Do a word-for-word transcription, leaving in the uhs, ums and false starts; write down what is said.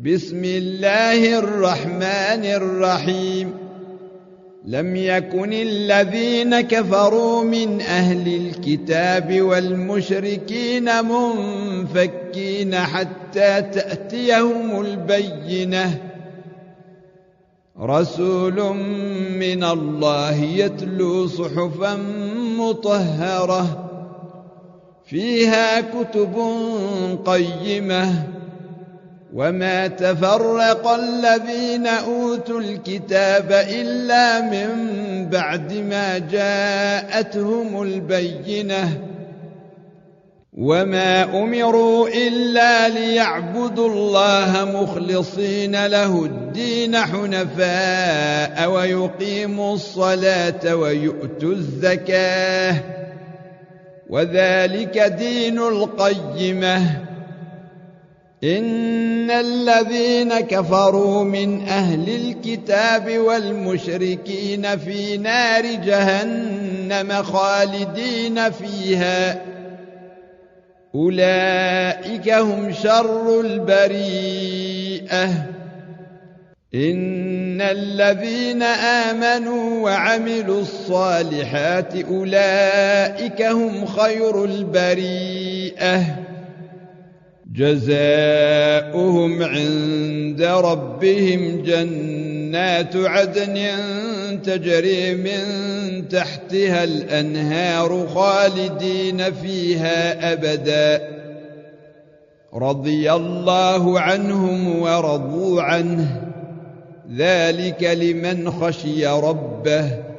بسم الله الرحمن الرحيم لم يكن الذين كفروا من أهل الكتاب والمشركين منفكين حتى تأتيهم البينة رسول من الله يتلو صحفا مطهرة فيها كتب قيمة وما تفرق الذين أوتوا الكتاب إلا من بعد ما جاءتهم البينة وما أمروا إلا ليعبدوا الله مخلصين له الدين حنفاء ويقيموا الصلاة ويؤتوا الزكاة وذلك دين القيمة إن الذين كفروا من أهل الكتاب والمشركين في نار جهنم خالدين فيها أولئك هم شر البريئة إن الذين آمنوا وعملوا الصالحات أولئك هم خير البريئة جزاؤهم عند ربهم جنات عدن تجري من تحتها الأنهار خالدين فيها أبدا رضي الله عنهم ورضوا عنه ذلك لمن خشي ربه